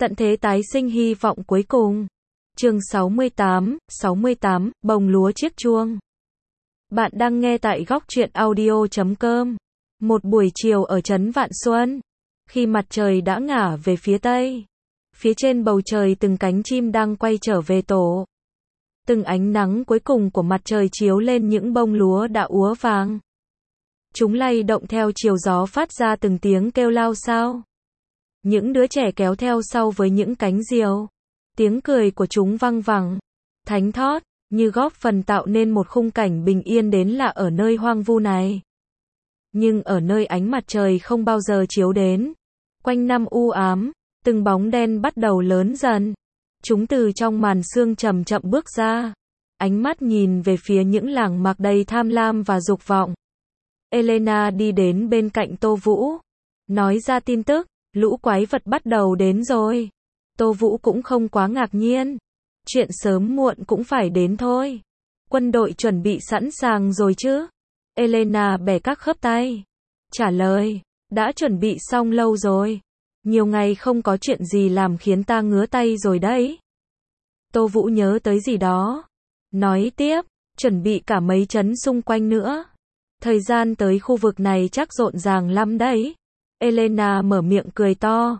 Tận thế tái sinh hy vọng cuối cùng. Chương 68, bồng lúa chiếc chuông. Bạn đang nghe tại góc truyện audio.com. Một buổi chiều ở trấn Vạn Xuân, khi mặt trời đã ngả về phía tây, phía trên bầu trời từng cánh chim đang quay trở về tổ. Từng ánh nắng cuối cùng của mặt trời chiếu lên những bông lúa đã úa vàng. Chúng lay động theo chiều gió phát ra từng tiếng kêu lao xao. Những đứa trẻ kéo theo sau với những cánh diều. Tiếng cười của chúng vang vẳng, thánh thót, như góp phần tạo nên một khung cảnh bình yên đến lạ ở nơi hoang vu này. Nhưng ở nơi ánh mặt trời không bao giờ chiếu đến, quanh năm u ám, từng bóng đen bắt đầu lớn dần. Chúng từ trong màn sương chậm chậm bước ra, ánh mắt nhìn về phía những làng mạc đầy tham lam và dục vọng. Elena đi đến bên cạnh Tô Vũ, nói ra tin tức, lũ quái vật bắt đầu đến rồi. Tô Vũ cũng không quá ngạc nhiên, chuyện sớm muộn cũng phải đến thôi. Quân đội chuẩn bị sẵn sàng rồi chứ? Elena bẻ các khớp tay, trả lời, đã chuẩn bị xong lâu rồi. Nhiều ngày không có chuyện gì làm khiến ta ngứa tay rồi đấy. Tô Vũ nhớ tới gì đó, nói tiếp, chuẩn bị cả mấy trấn xung quanh nữa. Thời gian tới khu vực này chắc rộn ràng lắm đấy. Elena mở miệng cười to.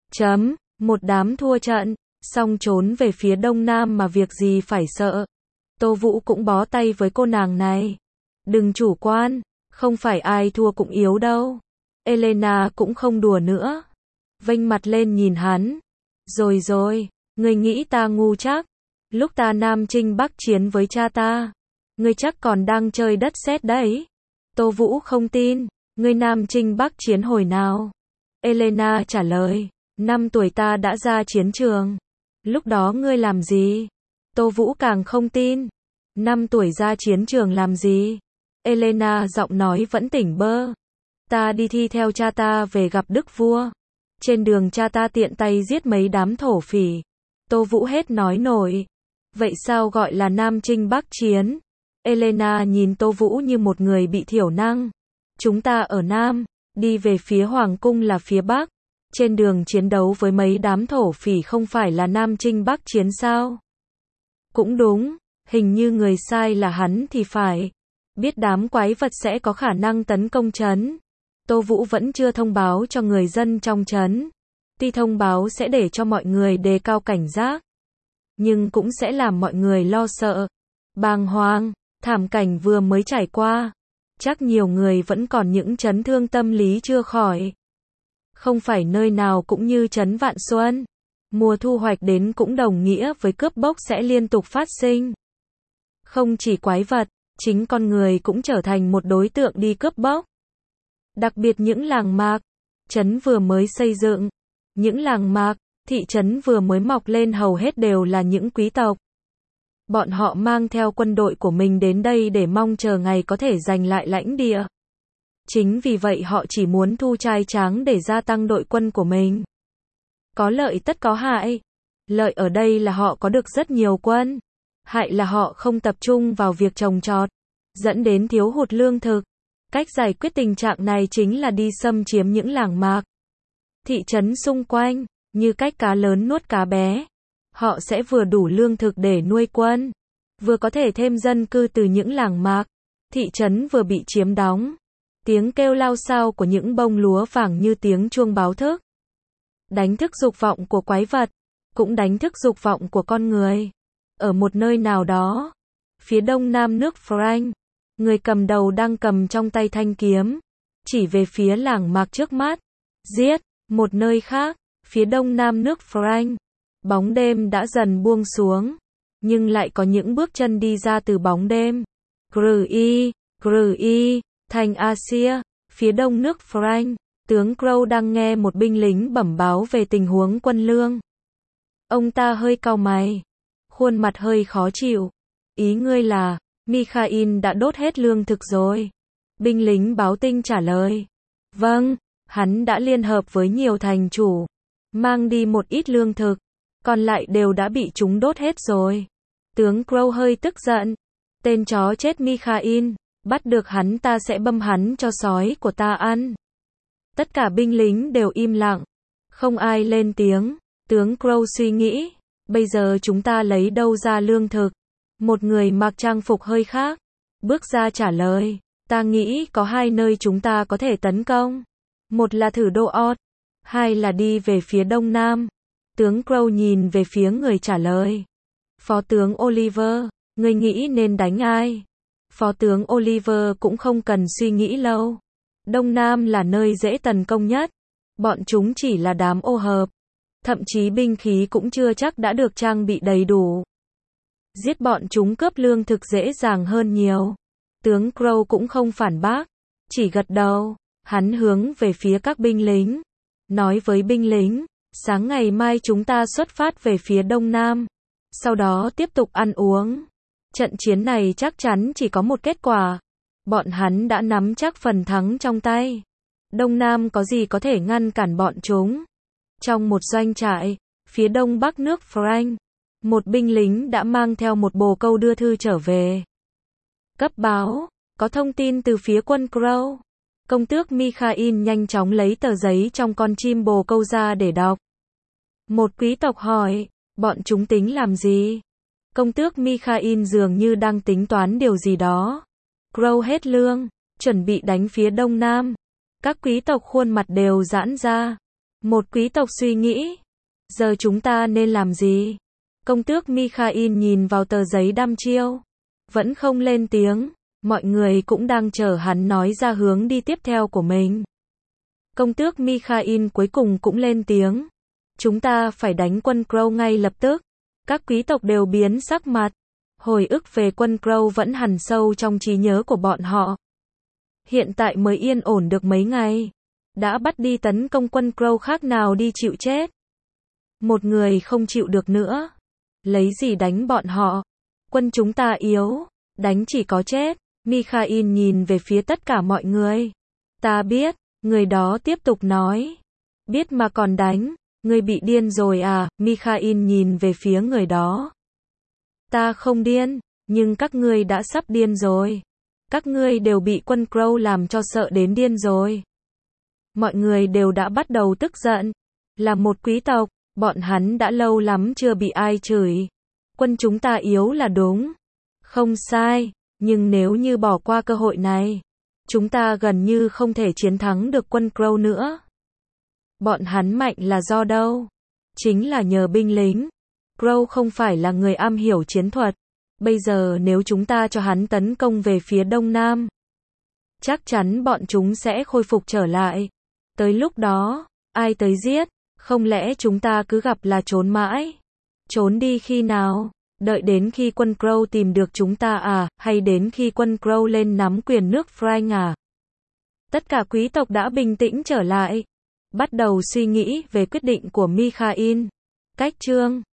Một đám thua trận, xong trốn về phía đông nam mà việc gì phải sợ. Tô Vũ cũng bó tay với cô nàng này. Đừng chủ quan, không phải ai thua cũng yếu đâu. Elena cũng không đùa nữa, vênh mặt lên nhìn hắn. Rồi, ngươi nghĩ ta ngu chắc? Lúc ta Nam Chinh Bắc chiến với cha ta, ngươi chắc còn đang chơi đất sét đấy. Tô Vũ không tin, ngươi Nam Chinh Bắc chiến hồi nào? Elena trả lời, 5 tuổi ta đã ra chiến trường. Lúc đó ngươi làm gì? Tô Vũ càng không tin. 5 tuổi ra chiến trường làm gì? Elena giọng nói vẫn tỉnh bơ. Ta đi thi theo cha ta về gặp đức vua. Trên đường cha ta tiện tay giết mấy đám thổ phỉ. Tô Vũ hết nói nổi. Vậy sao gọi là Nam Chinh Bắc chiến? Elena nhìn Tô Vũ như một người bị thiểu năng. Chúng ta ở Nam, đi về phía Hoàng cung là phía Bắc. Trên đường chiến đấu với mấy đám thổ phỉ không phải là Nam Chinh Bắc chiến sao? Cũng đúng, hình như người sai là hắn thì phải. Biết đám quái vật sẽ có khả năng tấn công trấn. Tô Vũ vẫn chưa thông báo cho người dân trong trấn. Tuy thông báo sẽ để cho mọi người đề cao cảnh giác, nhưng cũng sẽ làm mọi người lo sợ, bàng hoàng. Thảm cảnh vừa mới trải qua, chắc nhiều người vẫn còn những chấn thương tâm lý chưa khỏi. Không phải nơi nào cũng như trấn Vạn Xuân. Mùa thu hoạch đến cũng đồng nghĩa với cướp bóc sẽ liên tục phát sinh. Không chỉ quái vật, chính con người cũng trở thành một đối tượng đi cướp bóc. Đặc biệt những làng mạc, trấn vừa mới xây dựng, những làng mạc, thị trấn vừa mới mọc lên hầu hết đều là những quý tộc. Bọn họ mang theo quân đội của mình đến đây để mong chờ ngày có thể giành lại lãnh địa. Chính vì vậy họ chỉ muốn thu trai tráng để gia tăng đội quân của mình. Có lợi tất có hại. Lợi ở đây là họ có được rất nhiều quân. Hại là họ không tập trung vào việc trồng trọt, dẫn đến thiếu hụt lương thực. Cách giải quyết tình trạng này chính là đi xâm chiếm những làng mạc, thị trấn xung quanh, như cách cá lớn nuốt cá bé. Họ sẽ vừa đủ lương thực để nuôi quân, vừa có thể thêm dân cư từ những làng mạc, thị trấn vừa bị chiếm đóng. Tiếng kêu lao xao của những bông lúa vàng như tiếng chuông báo thức. Đánh thức dục vọng của quái vật, cũng đánh thức dục vọng của con người. Ở một nơi nào đó, phía đông nam nước Frank, người cầm đầu đang cầm trong tay thanh kiếm, chỉ về phía làng mạc trước mắt. Giết! Một nơi khác, phía đông nam nước Frank, bóng đêm đã dần buông xuống, nhưng lại có những bước chân đi ra từ bóng đêm. Grui, thành Asia, phía đông nước Frank, tướng Crow đang nghe một binh lính bẩm báo về tình huống quân lương. Ông ta hơi cau mày, khuôn mặt hơi khó chịu. Ý ngươi là, Mikhail đã đốt hết lương thực rồi? Binh lính báo tin trả lời. Vâng, hắn đã liên hợp với nhiều thành chủ, mang đi một ít lương thực, còn lại đều đã bị chúng đốt hết rồi. Tướng Crow hơi tức giận. Tên chó chết Mikhail, bắt được hắn ta sẽ băm hắn cho sói của ta ăn. Tất cả binh lính đều im lặng, không ai lên tiếng. Tướng Crow suy nghĩ, bây giờ chúng ta lấy đâu ra lương thực? Một người mặc trang phục hơi khác, bước ra trả lời, ta nghĩ có hai nơi chúng ta có thể tấn công. Một là thử đô Oz, hai là đi về phía đông nam. Tướng Crow nhìn về phía người trả lời. Phó tướng Oliver, ngươi nghĩ nên đánh ai? Phó tướng Oliver cũng không cần suy nghĩ lâu. Đông Nam là nơi dễ tấn công nhất. Bọn chúng chỉ là đám ô hợp. Thậm chí binh khí cũng chưa chắc đã được trang bị đầy đủ. Giết bọn chúng cướp lương thực dễ dàng hơn nhiều. Tướng Crow cũng không phản bác, chỉ gật đầu. Hắn hướng về phía các binh lính, nói với binh lính, sáng ngày mai chúng ta xuất phát về phía đông nam, sau đó tiếp tục ăn uống. Trận chiến này chắc chắn chỉ có một kết quả. Bọn hắn đã nắm chắc phần thắng trong tay. Đông Nam có gì có thể ngăn cản bọn chúng? Trong một doanh trại, phía đông bắc nước Frank, một binh lính đã mang theo một bồ câu đưa thư trở về. Cấp báo, có thông tin từ phía quân Crow. Công tước Mikhail nhanh chóng lấy tờ giấy trong con chim bồ câu ra để đọc. Một quý tộc hỏi, bọn chúng tính làm gì? Công tước Mikhail dường như đang tính toán điều gì đó. Crow hết lương, chuẩn bị đánh phía đông nam. Các quý tộc khuôn mặt đều giãn ra. Một quý tộc suy nghĩ, giờ chúng ta nên làm gì? Công tước Mikhail nhìn vào tờ giấy đăm chiêu, vẫn không lên tiếng. Mọi người cũng đang chờ hắn nói ra hướng đi tiếp theo của mình. Công tước Mikhail cuối cùng cũng lên tiếng. Chúng ta phải đánh quân Crow ngay lập tức. Các quý tộc đều biến sắc mặt. Hồi ức về quân Crow vẫn hằn sâu trong trí nhớ của bọn họ. Hiện tại mới yên ổn được mấy ngày. Đã bắt đi tấn công quân Crow khác nào đi chịu chết. Một người không chịu được nữa. Lấy gì đánh bọn họ? Quân chúng ta yếu. Đánh chỉ có chết. Mikhail nhìn về phía tất cả mọi người. Ta biết, người đó tiếp tục nói. Biết mà còn đánh, ngươi bị điên rồi à? Mikhail nhìn về phía người đó. Ta không điên, nhưng các ngươi đã sắp điên rồi. Các ngươi đều bị quân Crow làm cho sợ đến điên rồi. Mọi người đều đã bắt đầu tức giận. Là một quý tộc, bọn hắn đã lâu lắm chưa bị ai chửi. Quân chúng ta yếu là đúng. Không sai. Nhưng nếu như bỏ qua cơ hội này, chúng ta gần như không thể chiến thắng được quân Crow nữa. Bọn hắn mạnh là do đâu? Chính là nhờ binh lính. Crow không phải là người am hiểu chiến thuật. Bây giờ nếu chúng ta cho hắn tấn công về phía đông nam, chắc chắn bọn chúng sẽ khôi phục trở lại. Tới lúc đó, ai tới giết? Không lẽ chúng ta cứ gặp là trốn mãi? Trốn đi khi nào? Đợi đến khi quân Crow tìm được chúng ta à, hay đến khi quân Crow lên nắm quyền nước Frank à? Tất cả quý tộc đã bình tĩnh trở lại, bắt đầu suy nghĩ về quyết định của Mikhail. Cách chương